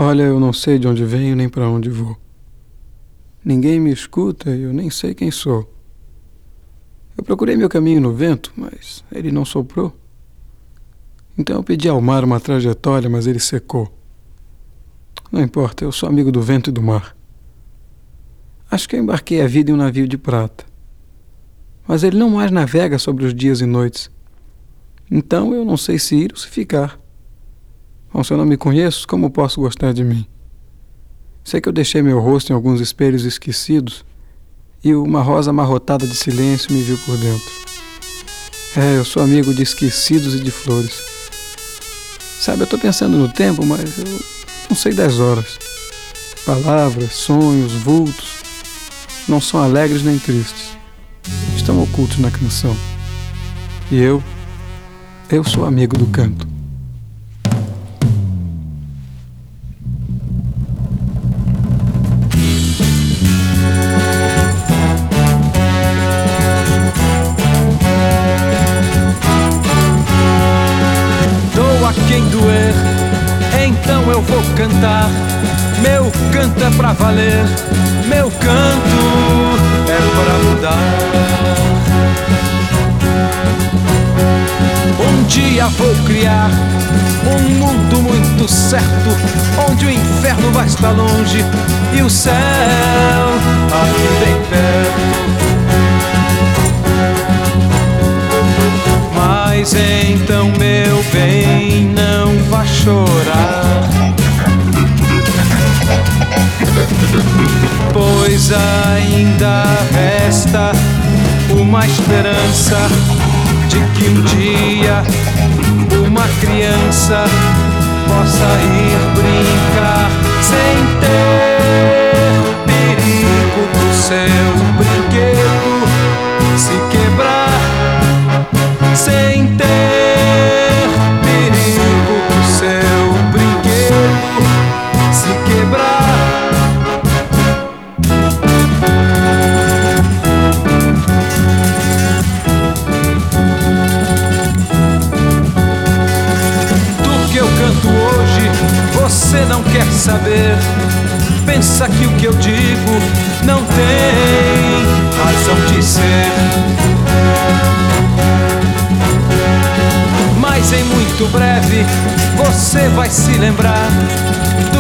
Olha, eu não sei de onde venho nem para onde vou. Ninguém me escuta e eu nem sei quem sou. Eu procurei meu caminho no vento, mas ele não soprou. Então eu pedi ao mar uma trajetória, mas ele secou. Não importa, eu sou amigo do vento e do mar. Acho que eu embarquei a vida em um navio de prata. Mas ele não mais navega sobre os dias e noites. Então eu não sei se ir ou se ficar. Bom, se eu não me conheço, como posso gostar de mim? Sei que eu deixei meu rosto em alguns espelhos esquecidos e uma rosa amarrotada de silêncio me viu por dentro. Eu sou amigo de esquecidos e de flores. Sabe, eu estou pensando no tempo, mas eu não sei das horas. Palavras, sonhos, vultos não são alegres nem tristes. Estão ocultos na canção. E eu sou amigo do canto. Doa quem doer, então eu vou cantar. Meu canto é pra valer, meu canto é pra mudar. Um dia vou criar um mundo muito certo, onde o inferno vai estar longe e o céu aqui bem perto. Mas então, meu bem, não vá chorar, pois ainda resta uma esperança de que um dia uma criança possa ir brincar sem ter perigo do seu brinquedo se quebrar, sem ter perigo do seu brinquedo se quebrar. Você não quer saber, pensa que o que eu digo não tem razão de ser. Mas em muito breve você vai se lembrar